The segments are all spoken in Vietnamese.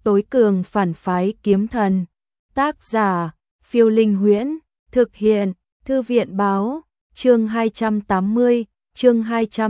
tối cường phản phái kiếm thần. Tác giả, Phiêu Linh Huyễn, thực hiện, Thư viện báo, chương 280, chương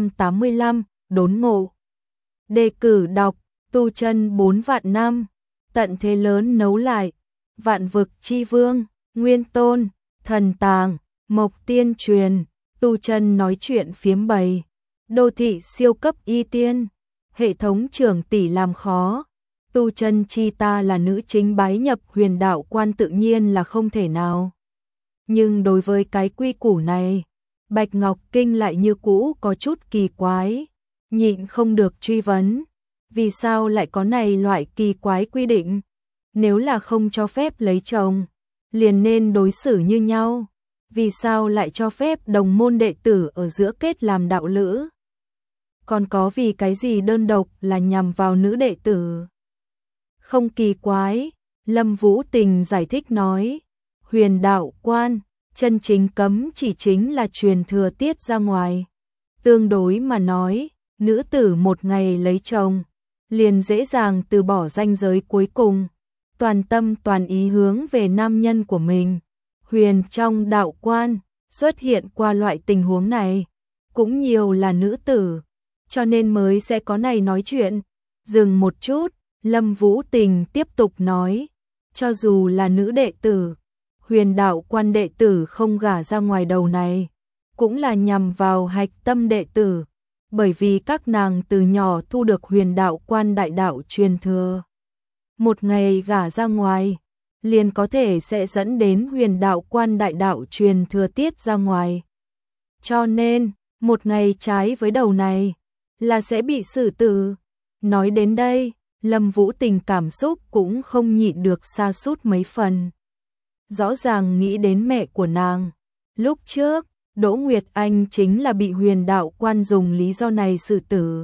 285, đốn ngộ. Đề cử đọc, tu chân 4 vạn năm, tận thế lớn nấu lại, vạn vực chi vương, nguyên tôn, thần tàng, mộc tiên truyền, tu chân nói chuyện phiếm bày, đô thị siêu cấp y tiên, hệ thống trưởng tỷ làm khó. Tu chân chi ta là nữ chính bái nhập Huyền Đạo Quan tự nhiên là không thể nào. Nhưng đối với cái quy củ này, Bạch Ngọc Kinh lại như cũ có chút kỳ quái, nhịn không được truy vấn. Vì sao lại có này loại kỳ quái quy định? Nếu là không cho phép lấy chồng, liền nên đối xử như nhau. Vì sao lại cho phép đồng môn đệ tử ở giữa kết làm đạo lữ? Còn có vì cái gì đơn độc là nhằm vào nữ đệ tử? Không kỳ quái, Lâm Vũ Tình giải thích nói, Huyền Đạo Quan, chân chính cấm chỉ chính là truyền thừa tiết ra ngoài. Tương đối mà nói, nữ tử một ngày lấy chồng, liền dễ dàng từ bỏ ranh giới cuối cùng, toàn tâm toàn ý hướng về nam nhân của mình. Huyền trong đạo quan, xuất hiện qua loại tình huống này, cũng nhiều là nữ tử, cho nên mới sẽ có này nói chuyện. Dừng một chút, Lâm Vũ Tình tiếp tục nói, cho dù là nữ đệ tử, Huyền Đạo Quan đệ tử không gả ra ngoài đầu này, cũng là nhằm vào hạch tâm đệ tử, bởi vì các nàng từ nhỏ thu được Huyền Đạo Quan đại đạo truyền thừa. Một ngày gả ra ngoài, liền có thể sẽ dẫn đến Huyền Đạo Quan đại đạo truyền thừa tiết ra ngoài. Cho nên, một ngày trái với đầu này, là sẽ bị xử tử. Nói đến đây, Lâm Vũ Tình cảm xúc cũng không nhịn được sa sút mấy phần. Rõ ràng nghĩ đến mẹ của nàng. Lúc trước, Đỗ Nguyệt Anh chính là bị Huyền Đạo Quan dùng lý do này xử tử.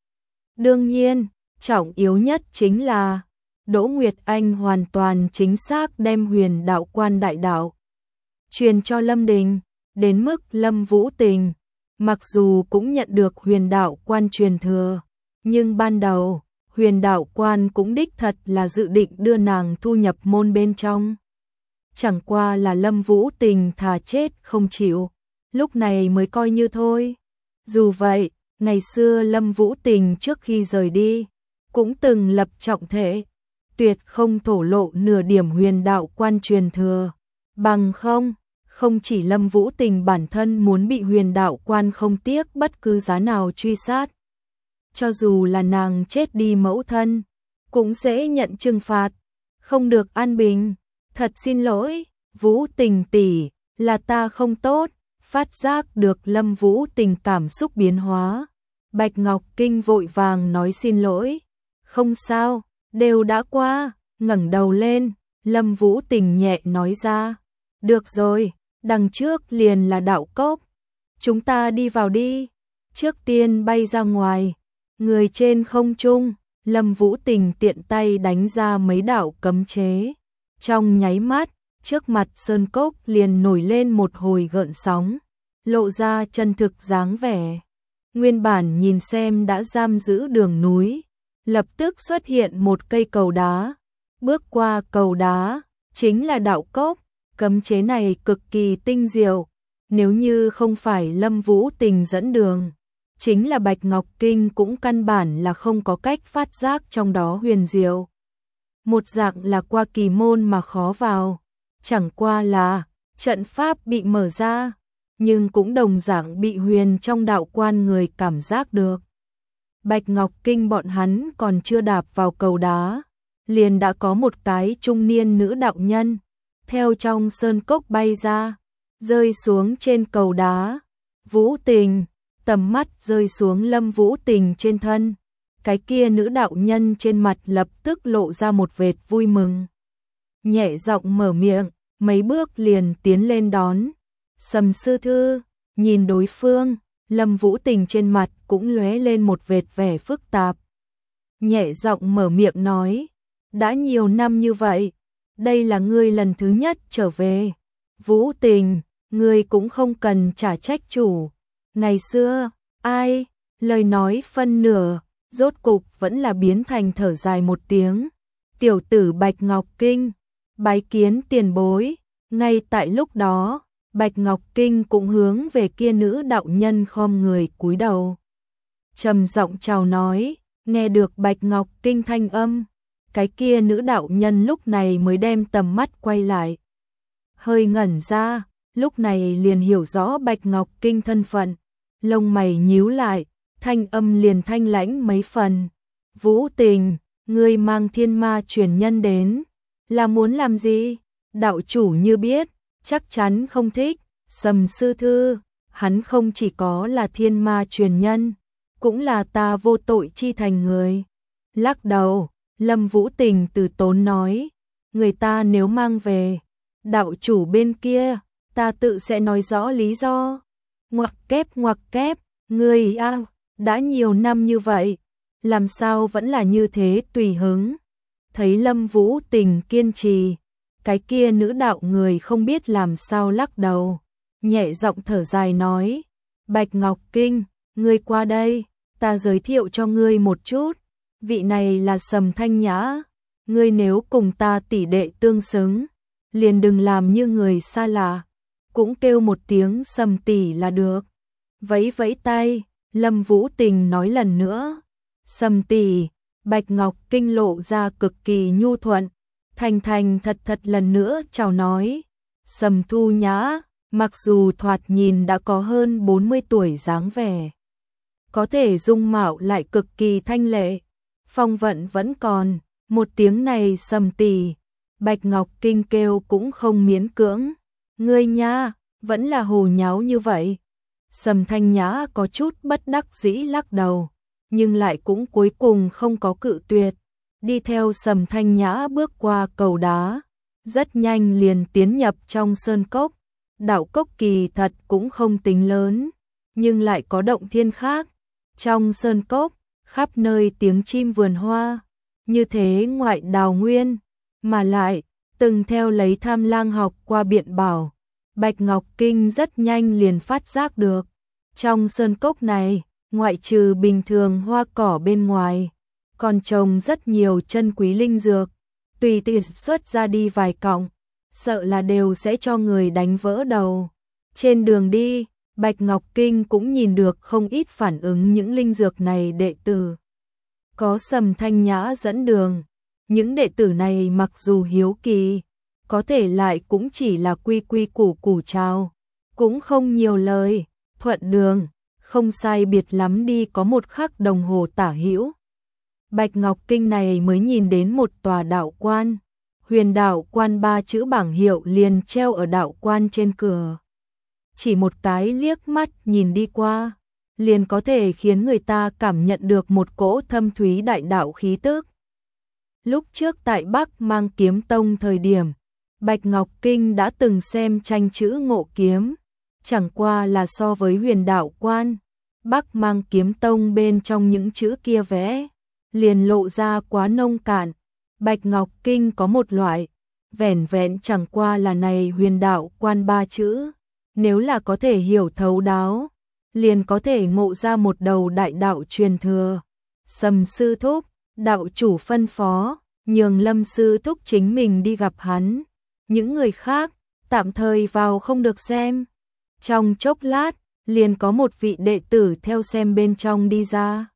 Đương nhiên, trọng yếu nhất chính là Đỗ Nguyệt Anh hoàn toàn chính xác đem Huyền Đạo Quan đại đạo truyền cho Lâm Đình, đến mức Lâm Vũ Tình, mặc dù cũng nhận được Huyền Đạo Quan truyền thừa, nhưng ban đầu, Huyền Đạo Quan cũng đích thật là dự định đưa nàng thu nhập môn bên trong. Chẳng qua là Lâm Vũ Tình thà chết không chịu, lúc này mới coi như thôi. Dù vậy, ngày xưa Lâm Vũ Tình trước khi rời đi, cũng từng lập trọng thể, tuyệt không thổ lộ nửa điểm Huyền Đạo Quan truyền thừa. Bằng không chỉ Lâm Vũ Tình bản thân muốn bị Huyền Đạo Quan không tiếc bất cứ giá nào truy sát. Cho dù là nàng chết đi mẫu thân, cũng sẽ nhận trừng phạt, không được an bình. Thật xin lỗi, Vũ Tình tỷ, là ta không tốt. Phát giác được Lâm Vũ Tình cảm xúc biến hóa, Bạch Ngọc Kinh vội vàng nói xin lỗi. Không sao, đều đã qua. Ngẩng đầu lên, Lâm Vũ Tình nhẹ nói ra, được rồi, đằng trước liền là đạo cốc, chúng ta đi vào đi. Trước tiên bay ra ngoài, người trên không trung, Lâm Vũ Tình tiện tay đánh ra mấy đạo cấm chế. Trong nháy mắt, trước mặt sơn cốc liền nổi lên một hồi gợn sóng, lộ ra chân thực dáng vẻ. Nguyên bản nhìn xem đã giam giữ đường núi, lập tức xuất hiện một cây cầu đá. Bước qua cầu đá, chính là đạo cốc. Cấm chế này cực kỳ tinh diệu, nếu như không phải Lâm Vũ Tình dẫn đường, chính là Bạch Ngọc Kinh cũng căn bản là không có cách phát giác trong đó huyền diệu. Một dạng là qua kỳ môn mà khó vào, chẳng qua là trận pháp bị mở ra, nhưng cũng đồng dạng bị huyền trong đạo quan người cảm giác được. Bạch Ngọc Kinh bọn hắn còn chưa đạp vào cầu đá, liền đã có một cái trung niên nữ đạo nhân theo trong sơn cốc bay ra, rơi xuống trên cầu đá. Vũ Tình, tầm mắt rơi xuống Lâm Vũ Tình trên thân. Cái kia nữ đạo nhân trên mặt lập tức lộ ra một vệt vui mừng. Nhẹ giọng mở miệng, mấy bước liền tiến lên đón. Sầm sư thư, nhìn đối phương, Lâm Vũ Tình trên mặt cũng lóe lên một vệt vẻ phức tạp. Nhẹ giọng mở miệng nói, đã nhiều năm như vậy, đây là ngươi lần thứ nhất trở về. Vũ Tình, ngươi cũng không cần trả trách chủ. Ngày xưa, ai, lời nói phân nửa, rốt cục vẫn là biến thành thở dài một tiếng. tiểu tử Bạch Ngọc Kinh, bái kiến tiền bối. Ngay tại lúc đó, Bạch Ngọc Kinh cũng hướng về kia nữ đạo nhân khom người cúi đầu. Trầm giọng chào nói, nghe được Bạch Ngọc Kinh thanh âm, cái kia nữ đạo nhân lúc này mới đem tầm mắt quay lại. Hơi ngẩn ra, lúc này liền hiểu rõ Bạch Ngọc Kinh thân phận, lông mày nhíu lại, thanh âm liền thanh lãnh mấy phần. Vũ Tình, ngươi mang thiên ma truyền nhân đến, là muốn làm gì? Đạo chủ như biết, chắc chắn không thích. Sầm sư thư, hắn không chỉ có là thiên ma truyền nhân, cũng là ta vô tội chi thành người. Lắc đầu, Lâm Vũ Tình từ tốn nói, người ta nếu mang về, đạo chủ bên kia, ta tự sẽ nói rõ lý do. Ngoặc kép, ngươi đã nhiều năm như vậy, làm sao vẫn là như thế tùy hứng. Thấy Lâm Vũ Tình kiên trì, cái kia nữ đạo người không biết làm sao lắc đầu, nhẹ giọng thở dài nói, Bạch Ngọc Kinh, ngươi qua đây, ta giới thiệu cho ngươi một chút, vị này là Sầm Thanh Nhã, ngươi nếu cùng ta tỷ đệ tương xứng, liền đừng làm như người xa lạ, cũng kêu một tiếng Sầm tỷ là được. Vẫy vẫy tay, Lâm Vũ Tình nói lần nữa, Sầm tỷ. Bạch Ngọc Kinh lộ ra cực kỳ nhu thuận, thành thật lần nữa chào nói, Sầm Thu Nhã, mặc dù thoạt nhìn đã có hơn 40 tuổi dáng vẻ, có thể dung mạo lại cực kỳ thanh lệ, phong vận vẫn còn, một tiếng này Sầm tỷ, Bạch Ngọc Kinh kêu cũng không miễn cưỡng, ngươi nha, vẫn là hồ nháo như vậy. Sầm Thanh Nhã có chút bất đắc dĩ lắc đầu, nhưng lại cũng cuối cùng không có cự tuyệt, đi theo Sầm Thanh Nhã bước qua cầu đá, rất nhanh liền tiến nhập trong sơn cốc. Đạo cốc kỳ thật cũng không tính lớn, nhưng lại có động thiên khác. Trong sơn cốc, khắp nơi tiếng chim vườn hoa, như thế ngoại đào nguyên, mà lại từng theo lấy Tham Lang học qua biện bảo, Bạch Ngọc Kinh rất nhanh liền phát giác được, trong sơn cốc này, ngoại trừ bình thường hoa cỏ bên ngoài, còn trồng rất nhiều chân quý linh dược, tùy tiện xuất ra đi vài cọng, sợ là đều sẽ cho người đánh vỡ đầu. Trên đường đi, Bạch Ngọc Kinh cũng nhìn được không ít phản ứng những linh dược này đệ tử. Có Sầm Thanh Nhã dẫn đường, những đệ tử này mặc dù hiếu kỳ, có thể lại cũng chỉ là quy quy củ củ chào, cũng không nhiều lời, thuận đường, không sai biệt lắm đi có một khắc đồng hồ tả hữu. Bạch Ngọc Kinh này mới nhìn đến một tòa đạo quan, Huyền Đạo Quan 3 chữ bảng hiệu liền treo ở đạo quan trên cửa. Chỉ một cái liếc mắt nhìn đi qua, liền có thể khiến người ta cảm nhận được một cỗ thâm thúy đại đạo khí tức. Lúc trước tại Bắc Mang Kiếm Tông thời điểm, Bạch Ngọc Kinh đã từng xem tranh chữ Ngộ Kiếm, chẳng qua là so với Huyền Đạo Quan, Bắc Mang Kiếm Tông bên trong những chữ kia vẽ, liền lộ ra quá nông cạn. Bạch Ngọc Kinh có một loại, vẻn vẹn chẳng qua là này Huyền Đạo Quan 3 chữ, nếu là có thể hiểu thấu đáo, liền có thể ngộ ra một đầu đại đạo truyền thừa. Sầm sư thúc, đạo chủ phân phó, nhường Lâm sư thúc chính mình đi gặp hắn, những người khác, tạm thời vào không được xem. Trong chốc lát, liền có một vị đệ tử theo xem bên trong đi ra.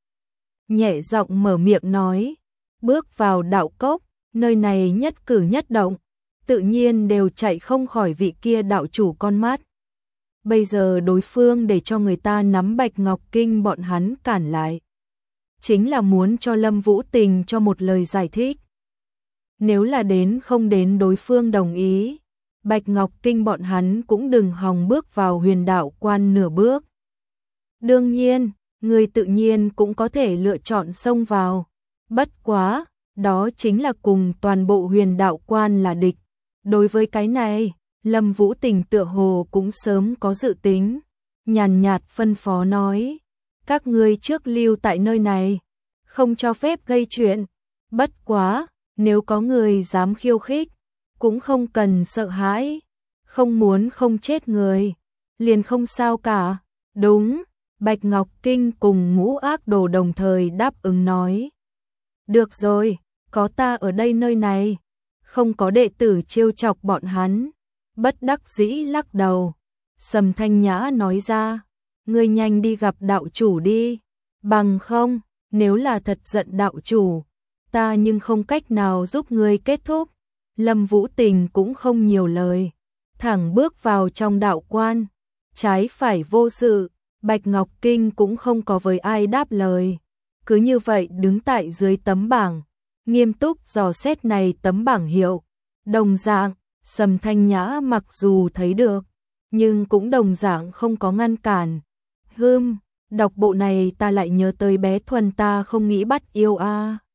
Nhẹ giọng mở miệng nói, bước vào đạo cốc, nơi này nhất cử nhất động, tự nhiên đều chạy không khỏi vị kia đạo chủ con mắt. Bây giờ đối phương để cho người ta nắm Bạch Ngọc Kinh bọn hắn cản lại, chính là muốn cho Lâm Vũ Tình cho một lời giải thích. Nếu là đến không đến đối phương đồng ý, Bạch Ngọc Kinh bọn hắn cũng đừng hòng bước vào Huyền Đạo Quan nửa bước. Đương nhiên, người tự nhiên cũng có thể lựa chọn xông vào, bất quá, đó chính là cùng toàn bộ Huyền Đạo Quan là địch. Đối với cái này, Lâm Vũ Tình tựa hồ cũng sớm có dự tính, nhàn nhạt phân phó nói, các ngươi trước lưu tại nơi này, không cho phép gây chuyện, bất quá, nếu có người dám khiêu khích, cũng không cần sợ hãi, không muốn không chết người, liền không sao cả. Đúng, Bạch Ngọc Kinh cùng Ngũ Ác Đồ đồng thời đáp ứng nói. Được rồi, có ta ở đây nơi này, không có đệ tử trêu chọc bọn hắn. Bất đắc dĩ lắc đầu, Sầm Thanh Nhã nói ra, ngươi nhanh đi gặp đạo chủ đi, bằng không, nếu là thật giận đạo chủ, ta nhưng không cách nào giúp ngươi kết thúc. Lâm Vũ Tình cũng không nhiều lời, thẳng bước vào trong đạo quan, trái phải vô sự, Bạch Ngọc Kinh cũng không có với ai đáp lời. Cứ như vậy đứng tại dưới tấm bảng, nghiêm túc dò xét này tấm bảng hiệu. Đồng dạng, Sầm Thanh Nhã mặc dù thấy được, nhưng cũng đồng dạng không có ngăn cản. Đọc bộ này ta lại nhớ tới bé Thuần ta không nghĩ bắt yêu a.